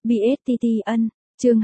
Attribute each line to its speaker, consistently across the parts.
Speaker 1: BSTT ân, chương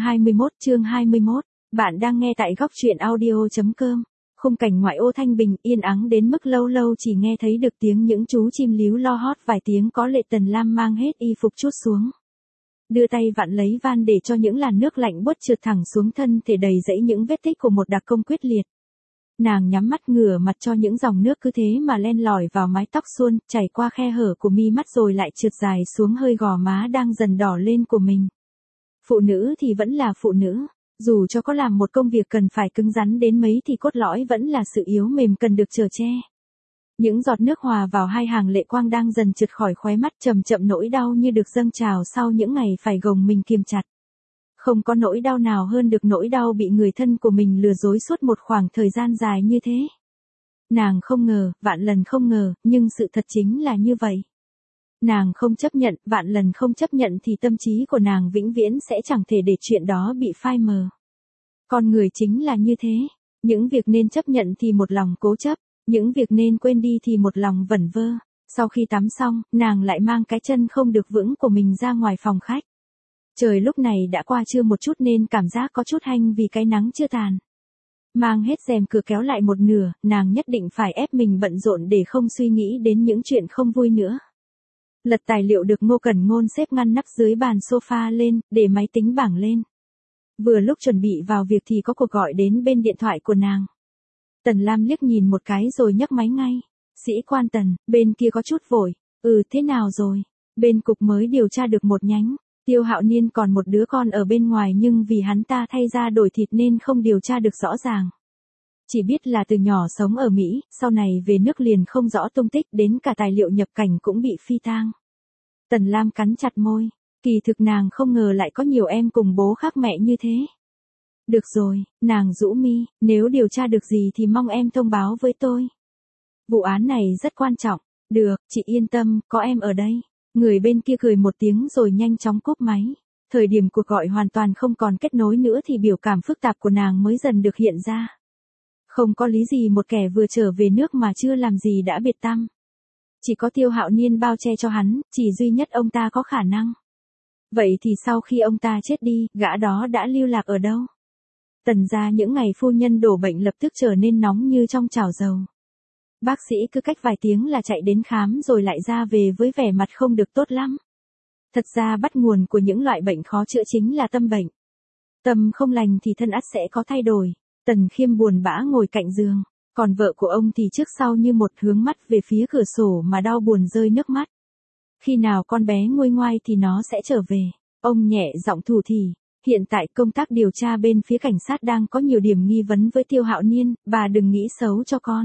Speaker 1: 21, bạn đang nghe tại góc truyện audio.com. Khung cảnh ngoại ô thanh bình yên ắng đến mức lâu lâu chỉ nghe thấy được tiếng những chú chim líu lo hót vài tiếng có lệ. Tần Lam mang hết y phục trút xuống. Đưa tay vặn lấy van để cho những làn nước lạnh buốt trượt thẳng xuống thân thể đầy dẫy những vết tích của một đặc công quyết liệt. Nàng nhắm mắt ngửa mặt cho những dòng nước cứ thế mà len lỏi vào mái tóc suôn, chảy qua khe hở của mi mắt rồi lại trượt dài xuống hơi gò má đang dần đỏ lên của mình. Phụ nữ thì vẫn là phụ nữ, dù cho có làm một công việc cần phải cứng rắn đến mấy thì cốt lõi vẫn là sự yếu mềm cần được chở che. Những giọt nước hòa vào hai hàng lệ quang đang dần trượt khỏi khóe mắt, chậm chậm nỗi đau như được dâng trào sau những ngày phải gồng mình kiềm chặt. Không có nỗi đau nào hơn được nỗi đau bị người thân của mình lừa dối suốt một khoảng thời gian dài như thế. Nàng không ngờ, vạn lần không ngờ, nhưng sự thật chính là như vậy. Nàng không chấp nhận, vạn lần không chấp nhận thì tâm trí của nàng vĩnh viễn sẽ chẳng thể để chuyện đó bị phai mờ. Con người chính là như thế, những việc nên chấp nhận thì một lòng cố chấp, những việc nên quên đi thì một lòng vẩn vơ. Sau khi tắm xong, nàng lại mang cái chân không được vững của mình ra ngoài phòng khách. Trời lúc này đã qua trưa một chút nên cảm giác có chút hanh vì cái nắng chưa tàn. Mang hết rèm cửa kéo lại một nửa, nàng nhất định phải ép mình bận rộn để không suy nghĩ đến những chuyện không vui nữa. Lật tài liệu được Ngô Cẩn Ngôn xếp ngăn nắp dưới bàn sofa lên, để máy tính bảng lên. Vừa lúc chuẩn bị vào việc thì có cuộc gọi đến bên điện thoại của nàng. Tần Lam liếc nhìn một cái rồi nhấc máy ngay. Sĩ quan Tần, bên kia có chút vội. Thế nào rồi? Bên cục mới điều tra được một nhánh. Tiêu Hạo Niên còn một đứa con ở bên ngoài nhưng vì hắn ta thay da đổi thịt nên không điều tra được rõ ràng. Chỉ biết là từ nhỏ sống ở Mỹ, sau này về nước liền không rõ tung tích, đến cả tài liệu nhập cảnh cũng bị phi tang. Tần Lam cắn chặt môi, kỳ thực nàng không ngờ lại có nhiều em cùng bố khác mẹ như thế. Được rồi, nàng rũ mi, nếu điều tra được gì thì mong em thông báo với tôi. Vụ án này rất quan trọng. Được, chị yên tâm, có em ở đây. Người bên kia cười một tiếng rồi nhanh chóng cúp máy. Thời điểm cuộc gọi hoàn toàn không còn kết nối nữa thì biểu cảm phức tạp của nàng mới dần được hiện ra. Không có lý gì một kẻ vừa trở về nước mà chưa làm gì đã biệt tăm. Chỉ có Tiêu Hạo Niên bao che cho hắn, chỉ duy nhất ông ta có khả năng. Vậy thì sau khi ông ta chết đi, gã đó đã lưu lạc ở đâu? Tần gia những ngày phu nhân đổ bệnh lập tức trở nên nóng như trong chảo dầu. Bác sĩ cứ cách vài tiếng là chạy đến khám rồi lại ra về với vẻ mặt không được tốt lắm. Thật ra bắt nguồn của những loại bệnh khó chữa chính là tâm bệnh. Tâm không lành thì thân ắt sẽ có thay đổi. Tần Khiêm buồn bã ngồi cạnh giường, còn vợ của ông thì trước sau như một hướng mắt về phía cửa sổ mà đau buồn rơi nước mắt. Khi nào con bé nguôi ngoai thì nó sẽ trở về. Ông nhẹ giọng thủ thỉ. Hiện tại công tác điều tra bên phía cảnh sát đang có nhiều điểm nghi vấn với Tiêu Hạo Niên, bà đừng nghĩ xấu cho con.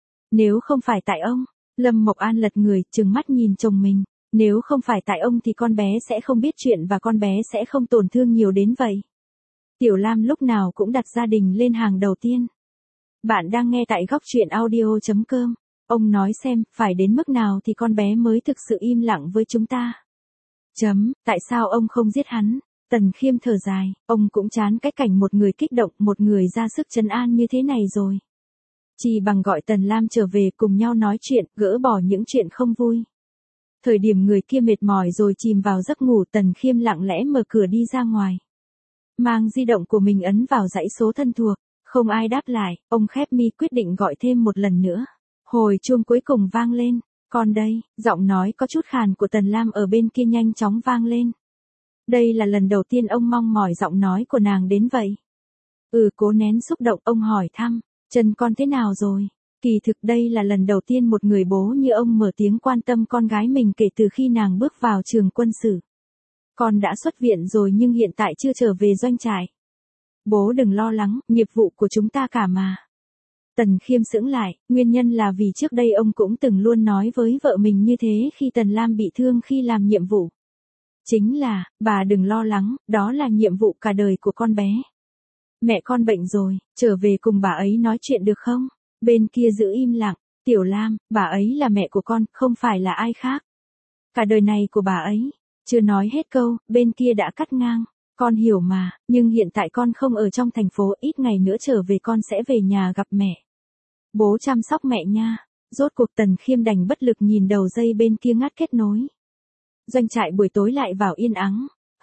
Speaker 1: Nếu không phải tại ông, Lâm Mộc An lật người, trừng mắt nhìn chồng mình. Nếu không phải tại ông thì con bé sẽ không biết chuyện và con bé sẽ không tổn thương nhiều đến vậy. Tiểu Lam lúc nào cũng đặt gia đình lên hàng đầu tiên. Bạn đang nghe tại góc truyện audio.com. Ông nói xem, phải đến mức nào thì con bé mới thực sự im lặng với chúng ta. Tại sao ông không giết hắn? Tần Khiêm thở dài, ông cũng chán cái cảnh một người kích động, một người ra sức trấn an như thế này rồi. Chỉ bằng gọi Tần Lam trở về cùng nhau nói chuyện, gỡ bỏ những chuyện không vui. Thời điểm người kia mệt mỏi rồi chìm vào giấc ngủ, Tần Khiêm lặng lẽ mở cửa đi ra ngoài. Mang di động của mình ấn vào dãy số thân thuộc, không ai đáp lại, ông khép mi quyết định gọi thêm một lần nữa. Hồi chuông cuối cùng vang lên, còn đây, giọng nói có chút khàn của Tần Lam ở bên kia nhanh chóng vang lên. Đây là lần đầu tiên ông mong mỏi giọng nói của nàng đến vậy. Cố nén xúc động, ông hỏi thăm, chân con thế nào rồi? Kỳ thực đây là lần đầu tiên một người bố như ông mở tiếng quan tâm con gái mình kể từ khi nàng bước vào trường quân sự. Con đã xuất viện rồi nhưng hiện tại chưa trở về doanh trại. Bố đừng lo lắng, nghiệp vụ của chúng ta cả mà. Tần Khiêm sững lại, nguyên nhân là vì trước đây ông cũng từng luôn nói với vợ mình như thế khi Tần Lam bị thương khi làm nhiệm vụ. Chính là, bà đừng lo lắng, đó là nhiệm vụ cả đời của con bé. Mẹ con bệnh rồi, trở về cùng bà ấy nói chuyện được không? Bên kia giữ im lặng, Tiểu Lam, bà ấy là mẹ của con, không phải là ai khác. Cả đời này của bà ấy. Chưa nói hết câu, bên kia đã cắt ngang. Con hiểu mà, nhưng hiện tại con không ở trong thành phố, ít ngày nữa trở về con sẽ về nhà gặp mẹ. Bố chăm sóc mẹ nha. Rốt cuộc Tần Khiêm đành bất lực nhìn đầu dây bên kia ngắt kết nối. Doanh trại buổi tối lại vào yên ắng.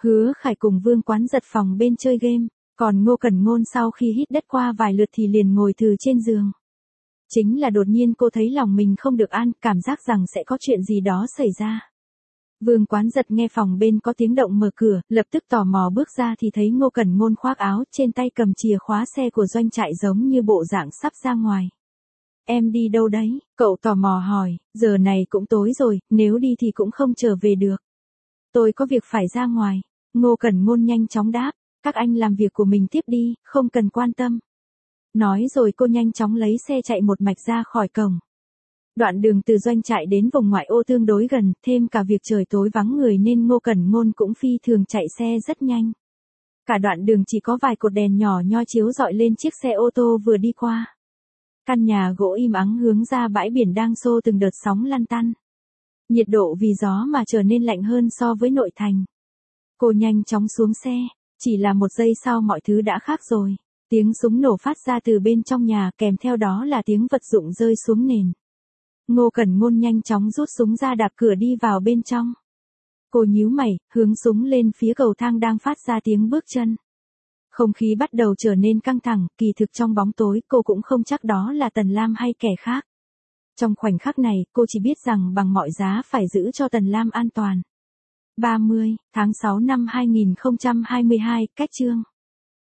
Speaker 1: Hứa Khải cùng Vương Quán Giật phòng bên chơi game, còn Ngô Cẩn Ngôn sau khi hít đất qua vài lượt thì liền ngồi thừ trên giường. Chính là đột nhiên cô thấy lòng mình không được an, cảm giác rằng sẽ có chuyện gì đó xảy ra. Vương Quán Giật nghe phòng bên có tiếng động mở cửa, lập tức tò mò bước ra thì thấy Ngô Cẩn Ngôn khoác áo, trên tay cầm chìa khóa xe của doanh trại giống như bộ dạng sắp ra ngoài. Em đi đâu đấy? Cậu tò mò hỏi, giờ này cũng tối rồi, nếu đi thì cũng không trở về được. Tôi có việc phải ra ngoài. Ngô Cẩn Ngôn nhanh chóng đáp, các anh làm việc của mình tiếp đi, không cần quan tâm. Nói rồi cô nhanh chóng lấy xe chạy một mạch ra khỏi cổng. Đoạn đường từ doanh trại đến vùng ngoại ô tương đối gần, thêm cả việc trời tối vắng người nên Ngô Cẩn Ngôn cũng phi thường chạy xe rất nhanh. Cả đoạn đường chỉ có vài cột đèn nhỏ nhoi chiếu rọi lên chiếc xe ô tô vừa đi qua. Căn nhà gỗ im ắng hướng ra bãi biển đang xô từng đợt sóng lăn tăn. Nhiệt độ vì gió mà trở nên lạnh hơn so với nội thành. Cô nhanh chóng xuống xe, chỉ là một giây sau mọi thứ đã khác rồi. Tiếng súng nổ phát ra từ bên trong nhà, kèm theo đó là tiếng vật dụng rơi xuống nền. Ngô Cẩn Ngôn nhanh chóng rút súng ra đạp cửa đi vào bên trong. Cô nhíu mày, hướng súng lên phía cầu thang đang phát ra tiếng bước chân. Không khí bắt đầu trở nên căng thẳng, kỳ thực trong bóng tối cô cũng không chắc đó là Tần Lam hay kẻ khác. Trong khoảnh khắc này, cô chỉ biết rằng bằng mọi giá phải giữ cho Tần Lam an toàn. 30 tháng 6 năm 2022, cách chương.